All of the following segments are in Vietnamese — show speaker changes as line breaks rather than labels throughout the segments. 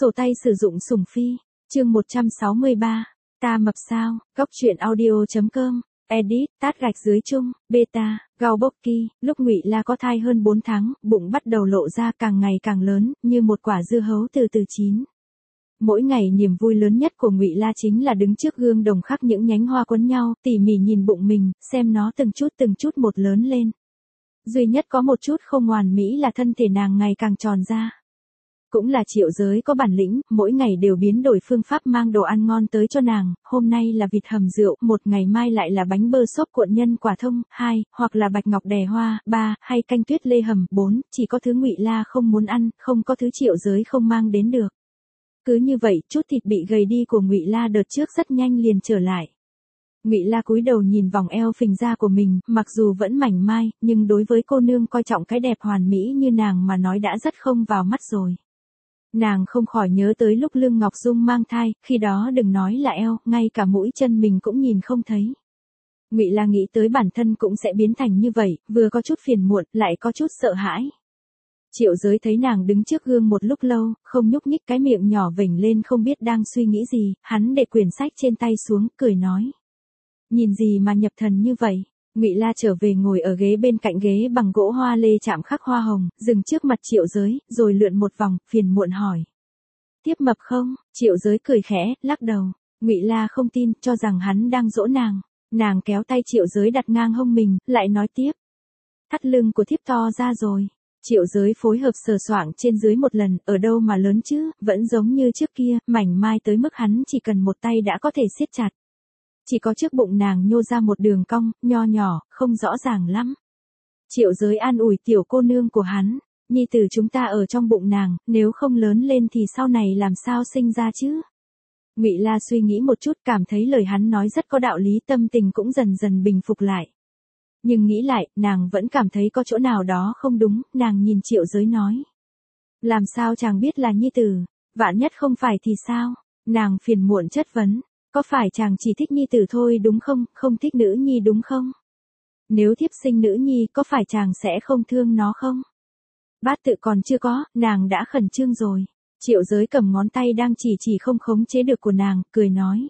Sổ tay sử dụng sủng phi, chương 163, ta mập sao, góc truyện audio.com, edit, tát gạch dưới chung, beta, gao bốc ki, lúc Ngụy La có thai hơn 4 tháng, bụng bắt đầu lộ ra càng ngày càng lớn, như một quả dưa hấu từ từ chín. Mỗi ngày niềm vui lớn nhất của Ngụy La chính là đứng trước gương đồng khắc những nhánh hoa quấn nhau, tỉ mỉ nhìn bụng mình, xem nó từng chút một lớn lên. Duy nhất có một chút không hoàn mỹ là thân thể nàng ngày càng tròn ra. Cũng là Triệu Giới có bản lĩnh, mỗi ngày đều biến đổi phương pháp mang đồ ăn ngon tới cho nàng, hôm nay là vịt hầm rượu, một ngày mai lại là bánh bơ xốp cuộn nhân quả thông, 2, hoặc là bạch ngọc đè hoa, 3, hay canh tuyết lê hầm, 4, chỉ có thứ Ngụy La không muốn ăn, không có thứ Triệu Giới không mang đến được. Cứ như vậy, chút thịt bị gầy đi của Ngụy La đợt trước rất nhanh liền trở lại. Ngụy La cúi đầu nhìn vòng eo phình ra của mình, mặc dù vẫn mảnh mai, nhưng đối với cô nương coi trọng cái đẹp hoàn mỹ như nàng mà nói đã rất không vào mắt rồi. Nàng không khỏi nhớ tới lúc Lương Ngọc Dung mang thai, khi đó đừng nói là eo, ngay cả mũi chân mình cũng nhìn không thấy. Ngụy La nghĩ tới bản thân cũng sẽ biến thành như vậy, vừa có chút phiền muộn, lại có chút sợ hãi. Triệu Giới thấy nàng đứng trước gương một lúc lâu, không nhúc nhích, cái miệng nhỏ vểnh lên không biết đang suy nghĩ gì, hắn để quyển sách trên tay xuống, cười nói. Nhìn gì mà nhập thần như vậy? Ngụy La trở về ngồi ở ghế bên cạnh ghế bằng gỗ hoa lê chạm khắc hoa hồng, dừng trước mặt Triệu Giới, rồi lượn một vòng, phiền muộn hỏi. Tiếp mập không? Triệu Giới cười khẽ, lắc đầu. Ngụy La không tin, cho rằng hắn đang dỗ nàng. Nàng kéo tay Triệu Giới đặt ngang hông mình, lại nói tiếp. Thắt lưng của thiếp to ra rồi. Triệu Giới phối hợp sờ soạng trên dưới một lần, ở đâu mà lớn chứ, vẫn giống như trước kia, mảnh mai tới mức hắn chỉ cần một tay đã có thể siết chặt. Chỉ có trước bụng nàng nhô ra một đường cong, nho nhỏ, không rõ ràng lắm. Triệu Giới an ủi tiểu cô nương của hắn, nhi tử chúng ta ở trong bụng nàng, nếu không lớn lên thì sau này làm sao sinh ra chứ? Ngụy La suy nghĩ một chút, cảm thấy lời hắn nói rất có đạo lý, tâm tình cũng dần dần bình phục lại. Nhưng nghĩ lại, nàng vẫn cảm thấy có chỗ nào đó không đúng, nàng nhìn Triệu Giới nói. Làm sao chàng biết là nhi tử, vạn nhất không phải thì sao? Nàng phiền muộn chất vấn. Có phải chàng chỉ thích nhi tử thôi đúng không, không thích nữ nhi đúng không? Nếu thiếp sinh nữ nhi có phải chàng sẽ không thương nó không? Bát tự còn chưa có, nàng đã khẩn trương rồi. Triệu Giới cầm ngón tay đang chỉ không khống chế được của nàng, cười nói.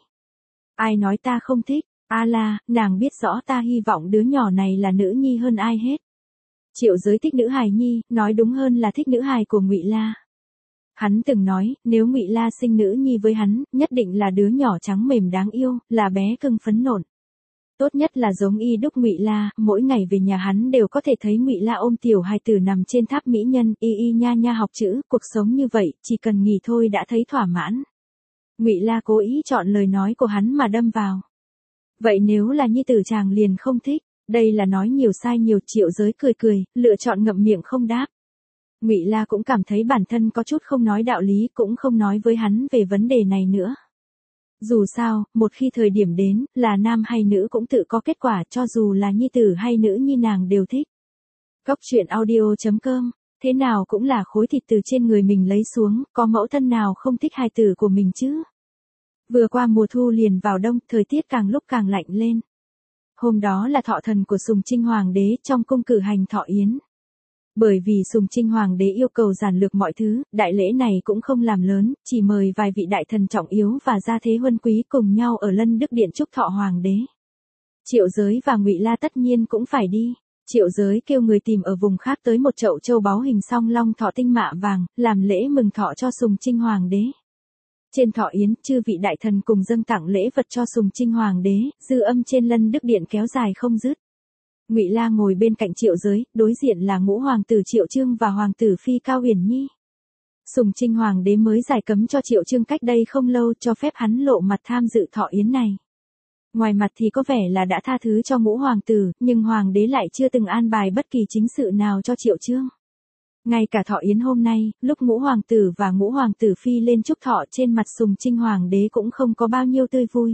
Ai nói ta không thích, a la, nàng biết rõ ta hy vọng đứa nhỏ này là nữ nhi hơn ai hết. Triệu Giới thích nữ hài nhi, nói đúng hơn là thích nữ hài của Ngụy La. Hắn từng nói, nếu Ngụy La sinh nữ nhi với hắn, nhất định là đứa nhỏ trắng mềm đáng yêu, là bé cưng phấn nộn. Tốt nhất là giống y đúc Ngụy La, mỗi ngày về nhà hắn đều có thể thấy Ngụy La ôm tiểu hài tử nằm trên tháp mỹ nhân, y nha nha học chữ, cuộc sống như vậy, chỉ cần nghỉ thôi đã thấy thỏa mãn. Ngụy La cố ý chọn lời nói của hắn mà đâm vào. Vậy nếu là nhi tử chàng liền không thích, đây là nói nhiều sai nhiều. Triệu Giới cười, lựa chọn ngậm miệng không đáp. Ngụy La cũng cảm thấy bản thân có chút không nói đạo lý, cũng không nói với hắn về vấn đề này nữa. Dù sao, một khi thời điểm đến, là nam hay nữ cũng tự có kết quả, cho dù là nhi tử hay nữ nhi nàng đều thích. Góc truyện audio.com, thế nào cũng là khối thịt từ trên người mình lấy xuống, có mẫu thân nào không thích hài tử của mình chứ? Vừa qua mùa thu liền vào đông, thời tiết càng lúc càng lạnh lên. Hôm đó là thọ thần của Sùng Trinh Hoàng đế, trong cung cử hành thọ yến. Bởi vì Sùng Trinh Hoàng đế yêu cầu giản lược mọi thứ, đại lễ này cũng không làm lớn, chỉ mời vài vị đại thần trọng yếu và gia thế huân quý cùng nhau ở Lân Đức Điện chúc thọ Hoàng đế. Triệu Giới và Ngụy La tất nhiên cũng phải đi. Triệu Giới kêu người tìm ở vùng khác tới một chậu châu báu hình song long thọ tinh mạ vàng, làm lễ mừng thọ cho Sùng Trinh Hoàng đế. Trên thọ yến, chư vị đại thần cùng dâng tặng lễ vật cho Sùng Trinh Hoàng đế, dư âm trên Lân Đức Điện kéo dài không dứt. Ngụy La ngồi bên cạnh Triệu Giới, đối diện là ngũ hoàng tử Triệu Chương và hoàng tử phi Cao Uyển Nhi. Sùng Trinh Hoàng đế mới giải cấm cho Triệu Chương cách đây không lâu, cho phép hắn lộ mặt tham dự thọ yến này. Ngoài mặt thì có vẻ là đã tha thứ cho ngũ hoàng tử, nhưng hoàng đế lại chưa từng an bài bất kỳ chính sự nào cho Triệu Chương. Ngay cả thọ yến hôm nay, lúc ngũ hoàng tử và ngũ hoàng tử phi lên chúc thọ, trên mặt Sùng Trinh Hoàng đế cũng không có bao nhiêu tươi vui.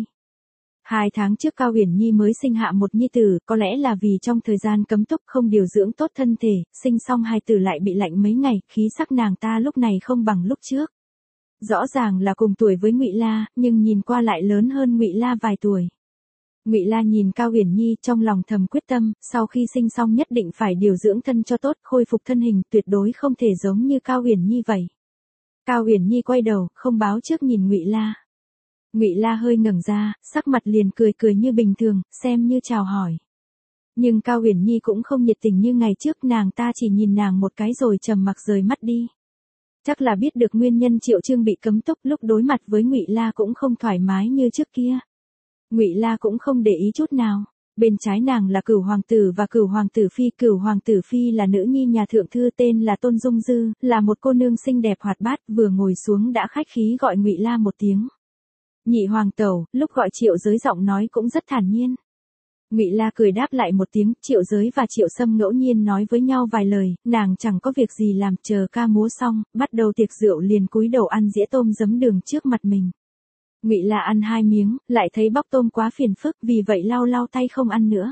2 tháng trước Cao Uyển Nhi mới sinh hạ một nhi tử, có lẽ là vì trong thời gian cấm túc không điều dưỡng tốt thân thể, sinh xong hài tử lại bị lạnh mấy ngày, khí sắc nàng ta lúc này không bằng lúc trước. Rõ ràng là cùng tuổi với Ngụy La, nhưng nhìn qua lại lớn hơn Ngụy La vài tuổi. Ngụy La nhìn Cao Uyển Nhi, trong lòng thầm quyết tâm, sau khi sinh xong nhất định phải điều dưỡng thân cho tốt, khôi phục thân hình, tuyệt đối không thể giống như Cao Uyển Nhi vậy. Cao Uyển Nhi quay đầu, không báo trước nhìn Ngụy La. Ngụy La hơi ngẩng ra, sắc mặt liền cười cười như bình thường, xem như chào hỏi. Nhưng Cao Uyển Nhi cũng không nhiệt tình như ngày trước, nàng ta chỉ nhìn nàng một cái rồi trầm mặc rời mắt đi. Chắc là biết được nguyên nhân Triệu Trương bị cấm túc, lúc đối mặt với Ngụy La cũng không thoải mái như trước kia. Ngụy La cũng không để ý chút nào. Bên trái nàng là Cửu hoàng tử và Cửu hoàng tử phi. Cửu hoàng tử phi là nữ nhi nhà thượng thư tên là Tôn Dung Dư, là một cô nương xinh đẹp hoạt bát, vừa ngồi xuống đã khách khí gọi Ngụy La một tiếng nhị hoàng tẩu, lúc gọi Triệu Giới giọng nói cũng rất thản nhiên. Ngụy La cười đáp lại một tiếng. Triệu Giới và Triệu Sâm ngẫu nhiên nói với nhau vài lời, nàng chẳng có việc gì làm, chờ ca múa xong, bắt đầu tiệc rượu liền cúi đầu ăn dĩa tôm giấm đường trước mặt mình. Ngụy La ăn 2 miếng, lại thấy bóc tôm quá phiền phức, vì vậy lau lau tay không ăn nữa.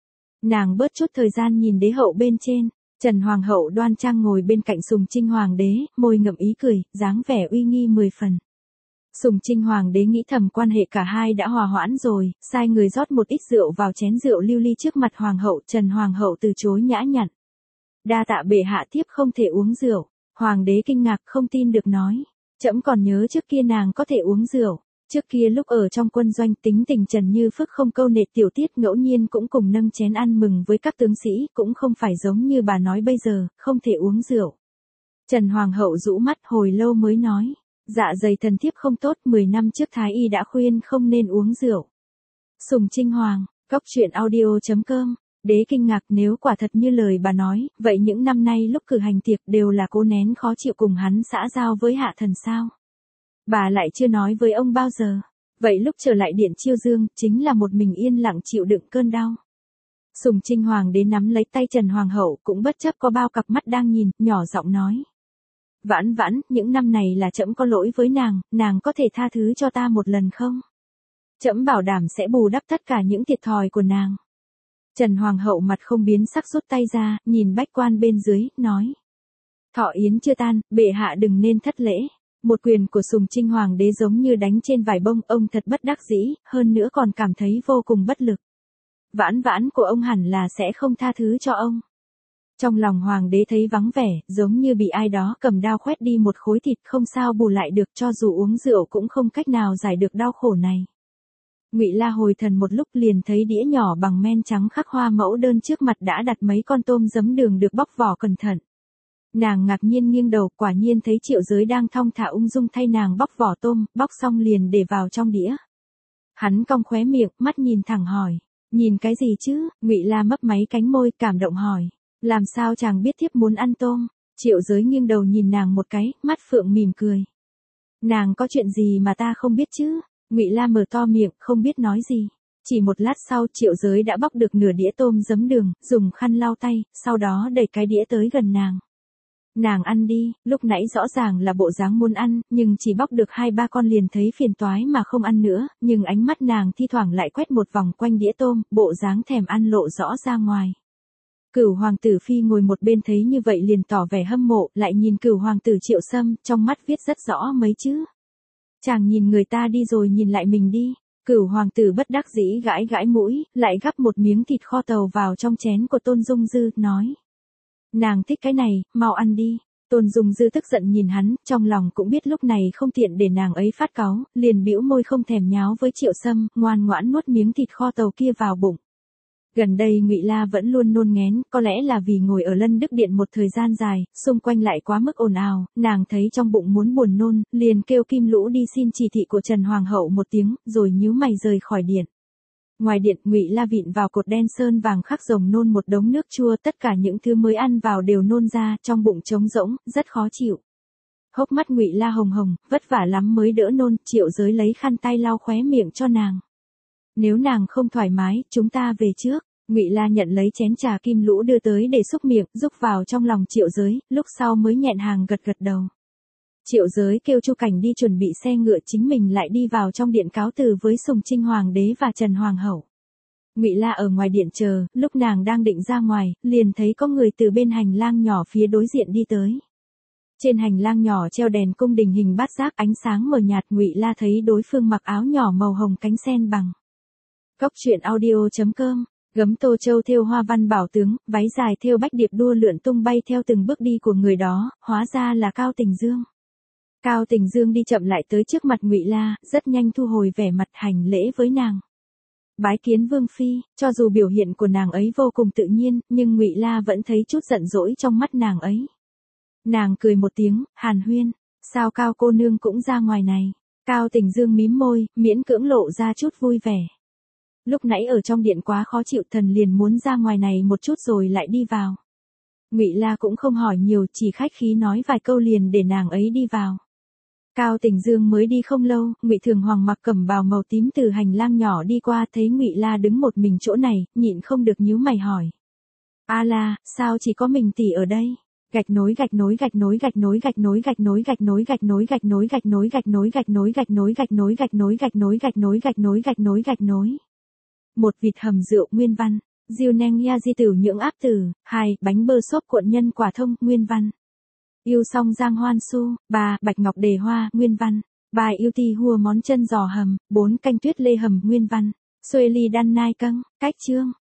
Nàng bớt chút thời gian nhìn đế hậu bên trên. Trần Hoàng hậu đoan trang ngồi bên cạnh Sùng Trinh Hoàng đế, môi ngậm ý cười, dáng vẻ uy nghi 10 phần. Sùng Trinh Hoàng đế nghĩ thầm quan hệ cả hai đã hòa hoãn rồi, sai người rót một ít rượu vào chén rượu lưu ly trước mặt Hoàng hậu. Trần Hoàng hậu từ chối nhã nhặn. Đa tạ bệ hạ, thiếp không thể uống rượu. Hoàng đế kinh ngạc không tin được nói. Trẫm còn nhớ trước kia nàng có thể uống rượu. Trước kia lúc ở trong quân doanh, tính tình Trần Như Phước không câu nệ tiểu tiết, ngẫu nhiên cũng cùng nâng chén ăn mừng với các tướng sĩ, cũng không phải giống như bà nói bây giờ, không thể uống rượu. Trần Hoàng hậu rũ mắt hồi lâu mới nói. Dạ dày thần thiếp không tốt, 10 năm trước Thái y đã khuyên không nên uống rượu. Sùng Trinh Hoàng, Cóc Truyện Audio.com. Đế kinh ngạc, nếu quả thật như lời bà nói, vậy những năm nay lúc cử hành tiệc đều là cố nén khó chịu cùng hắn xã giao với hạ thần sao? Bà lại chưa nói với ông bao giờ. Vậy lúc trở lại điện Chiêu Dương, chính là một mình yên lặng chịu đựng cơn đau. Sùng Trinh Hoàng đế nắm lấy tay Trần Hoàng hậu, cũng bất chấp có bao cặp mắt đang nhìn, nhỏ giọng nói. Vãn vãn, những năm này là trẫm có lỗi với nàng có thể tha thứ cho ta một lần không? Trẫm bảo đảm sẽ bù đắp tất cả những thiệt thòi của nàng. Trần Hoàng hậu mặt không biến sắc rút tay ra, nhìn bách quan bên dưới, nói. Thọ yến chưa tan, bệ hạ đừng nên thất lễ. Một quyền của Sùng Trinh Hoàng đế giống như đánh trên vải bông, ông thật bất đắc dĩ, hơn nữa còn cảm thấy vô cùng bất lực. Vãn vãn của ông hẳn là sẽ không tha thứ cho ông. Trong lòng Hoàng đế thấy vắng vẻ, giống như bị ai đó cầm đao khoét đi một khối thịt, không sao bù lại được, cho dù uống rượu cũng không cách nào giải được đau khổ này. Ngụy La hồi thần một lúc liền thấy đĩa nhỏ bằng men trắng khắc hoa mẫu đơn trước mặt đã đặt mấy con tôm giấm đường được bóc vỏ cẩn thận. Nàng ngạc nhiên nghiêng đầu, quả nhiên thấy Triệu Giới đang thong thả ung dung thay nàng bóc vỏ tôm, bóc xong liền để vào trong đĩa. Hắn cong khóe miệng, mắt nhìn thẳng hỏi, nhìn cái gì chứ? Ngụy La mấp máy cánh môi, cảm động hỏi, làm sao chàng biết thiếp muốn ăn tôm? Triệu Giới nghiêng đầu nhìn nàng một cái, mắt phượng mỉm cười. Nàng có chuyện gì mà ta không biết chứ? Ngụy La mở to miệng, không biết nói gì. Chỉ một lát sau, Triệu Giới đã bóc được nửa đĩa tôm giấm đường, dùng khăn lau tay, sau đó đẩy cái đĩa tới gần nàng. Nàng ăn đi, lúc nãy rõ ràng là bộ dáng muốn ăn, nhưng chỉ bóc được 2-3 con liền thấy phiền toái mà không ăn nữa, nhưng ánh mắt nàng thi thoảng lại quét một vòng quanh đĩa tôm, bộ dáng thèm ăn lộ rõ ra ngoài. Cửu hoàng tử phi ngồi một bên thấy như vậy liền tỏ vẻ hâm mộ, lại nhìn cửu hoàng tử Triệu Sâm, trong mắt viết rất rõ mấy chữ. Chàng nhìn người ta đi rồi nhìn lại mình đi. Cửu hoàng tử bất đắc dĩ gãi gãi mũi, lại gắp một miếng thịt kho tàu vào trong chén của Tôn Dung Dư, nói. Nàng thích cái này, mau ăn đi. Tôn Dung Dư tức giận nhìn hắn, trong lòng cũng biết lúc này không tiện để nàng ấy phát cáu, liền bĩu môi không thèm nháo với Triệu Sâm, ngoan ngoãn nuốt miếng thịt kho tàu kia vào bụng. Gần đây Ngụy La vẫn luôn nôn nghén, có lẽ là vì ngồi ở Lân Đức Điện một thời gian dài, xung quanh lại quá mức ồn ào, nàng thấy trong bụng muốn buồn nôn, liền kêu Kim Lũ đi xin chỉ thị của Trần Hoàng hậu một tiếng, rồi nhíu mày rời khỏi điện. Ngoài điện, Ngụy La vịn vào cột đen sơn vàng khắc rồng nôn một đống nước chua, tất cả những thứ mới ăn vào đều nôn ra, trong bụng trống rỗng, rất khó chịu. Hốc mắt Ngụy La hồng hồng, vất vả lắm mới đỡ nôn, Triệu Giới lấy khăn tay lau khóe miệng cho nàng. Nếu nàng không thoải mái, chúng ta về trước. Ngụy La nhận lấy chén trà Kim Lũ đưa tới để xúc miệng, rúc vào trong lòng Triệu Giới, lúc sau mới nhẹn hàng gật gật đầu. Triệu Giới kêu Chu Cảnh đi chuẩn bị xe ngựa, chính mình lại đi vào trong điện cáo từ với Sùng Trinh Hoàng đế và Trần Hoàng hậu. Ngụy La ở ngoài điện chờ, lúc nàng đang định ra ngoài, liền thấy có người từ bên hành lang nhỏ phía đối diện đi tới. Trên hành lang nhỏ treo đèn cung đình hình bát giác, ánh sáng mờ nhạt, Ngụy La thấy đối phương mặc áo nhỏ màu hồng cánh sen bằng. Cóc Truyện Audio.com. Gấm tô châu thêu hoa văn bảo tướng, váy dài thêu bách điệp đua lượn tung bay theo từng bước đi của người đó, hóa ra là Cao Tình Dương. Cao Tình Dương đi chậm lại tới trước mặt Ngụy La, rất nhanh thu hồi vẻ mặt hành lễ với nàng. Bái kiến Vương phi, cho dù biểu hiện của nàng ấy vô cùng tự nhiên, nhưng Ngụy La vẫn thấy chút giận dỗi trong mắt nàng ấy. Nàng cười một tiếng, hàn huyên, sao Cao cô nương cũng ra ngoài này. Cao Tình Dương mím môi, miễn cưỡng lộ ra chút vui vẻ. Lúc nãy ở trong điện quá khó chịu, thần liền muốn ra ngoài này một chút rồi lại đi vào. Ngụy La cũng không hỏi nhiều, chỉ khách khí nói vài câu liền để nàng ấy đi vào. Cao Tình Dương mới đi không lâu, Ngụy Thường Hoàng mặc cẩm bào màu tím từ hành lang nhỏ đi qua, thấy Ngụy La đứng một mình chỗ này, nhịn không được nhíu mày hỏi. A La, sao chỉ có mình tỷ ở đây? Gạch nối gạch nối gạch nối gạch nối gạch nối gạch nối gạch nối gạch nối gạch nối gạch nối gạch nối gạch nối gạch nối gạch nối gạch nối gạch nối gạch nối gạch nối gạch nối gạch nối. Một vịt hầm rượu nguyên văn, diêu neng ya di tử nhưỡng áp tử, 2 bánh bơ xốp cuộn nhân quả thông nguyên văn. Yêu song giang hoan su, 3 bạch ngọc đề hoa nguyên văn. 3 yêu ti hua món chân giò hầm, 4 canh tuyết lê hầm nguyên văn. Xuê ly đan nai căng, cách chương.